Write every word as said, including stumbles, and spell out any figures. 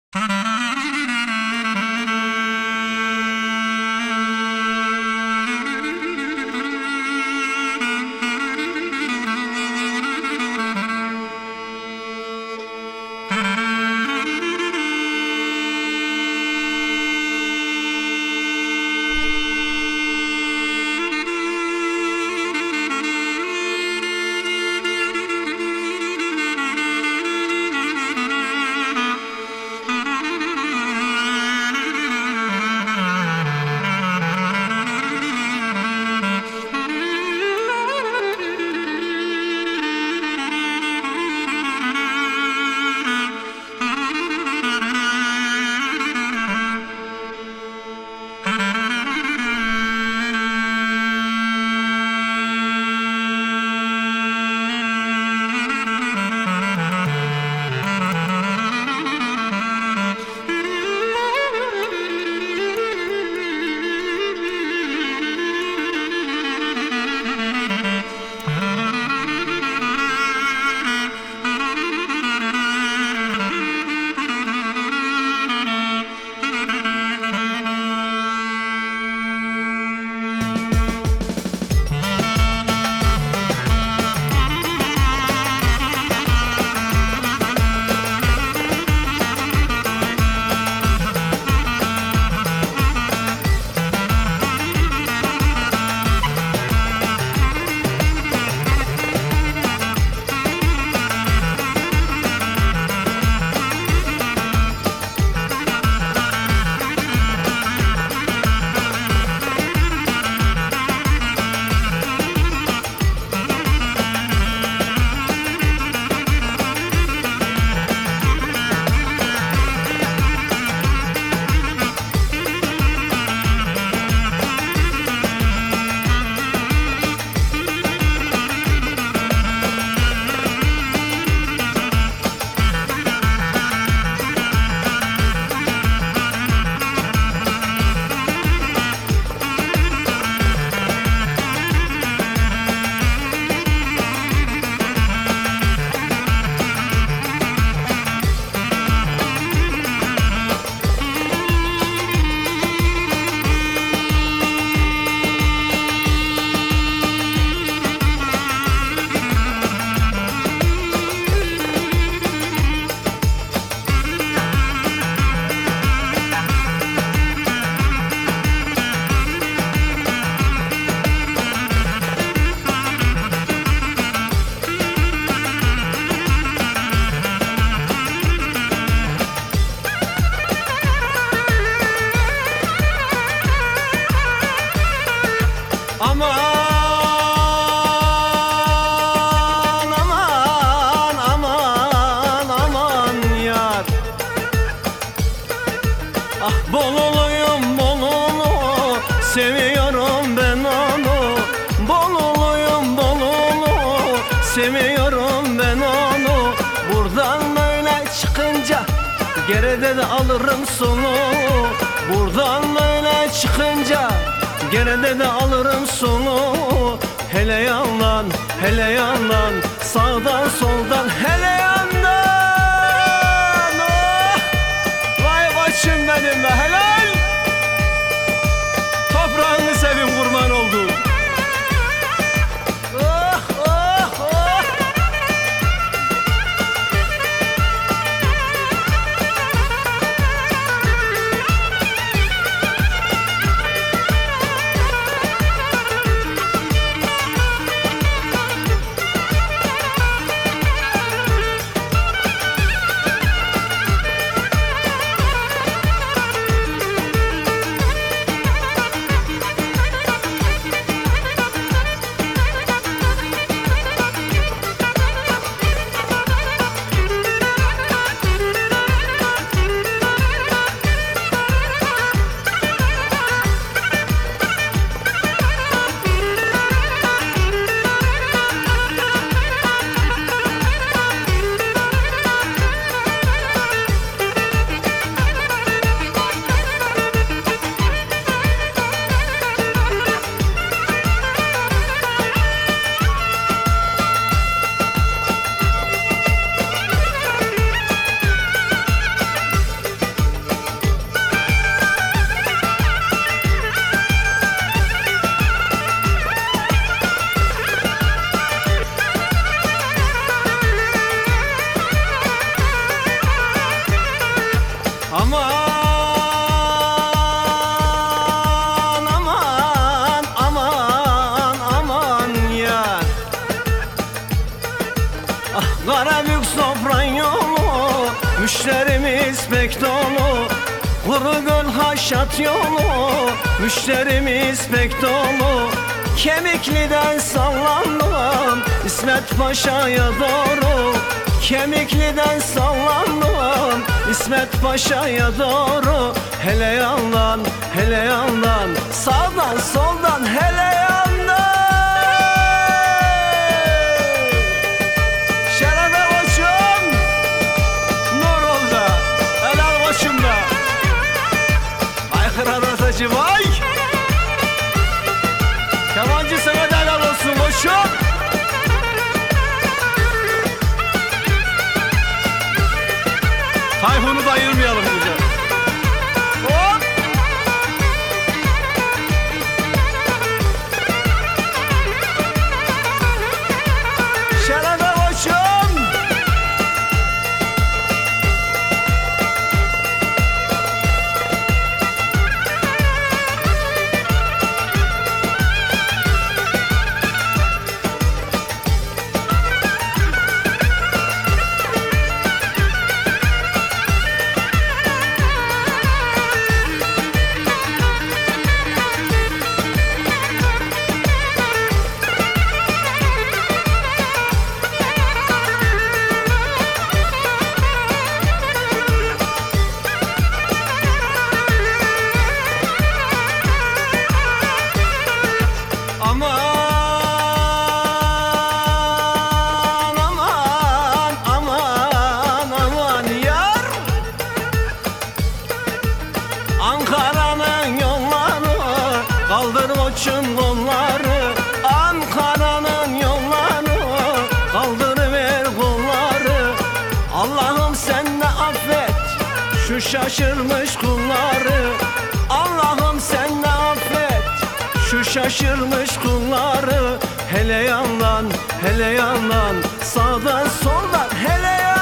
Aman aman aman aman yar. Ah Bololuyum Bololu, seviyorum ben onu. Bololuyum Bololu, seviyorum ben onu. Buradan böyle çıkınca geride de alırım sonu. Buradan böyle çıkınca geride de alırım sonu. Hele yandan, hele yandan, sağdan soldan, hele yandan. Oh! Vay başım benim be, helal. Toprağını sevim kurban oldu. Oh, oh, oh. Aman aman aman aman yar. Ah Karabük sofran yolu, müşterimiz pek dolu. Kuru göl haşat yolu, müşterimiz pek dolu. Kemikli'den sallandım İsmet Paşa'ya doğru. Kemikli'den sallandım İsmet Paşa'ya doğru. Hele yandan, hele yandan, sağdan soldan hele yandan. Şerefe koçum, nur oldu, helal koçum da. Ay kıraratacı vay. Kemancı sana da helal olsun koçum. Tayfun'u da ayırmayalım bize. Hop! Şerefe koçum. Aman aman aman aman yar. Ankara'nın yolları, kaldır koçum kolları. Ankara'nın yolları, kaldırıver kolları. Allah'ım sen de affet şu şaşırmış kulları. Allah'ım sen de affet şu şaşırmış kulları. Hele yandan, hele yandan, sağdan soldan hele yandan.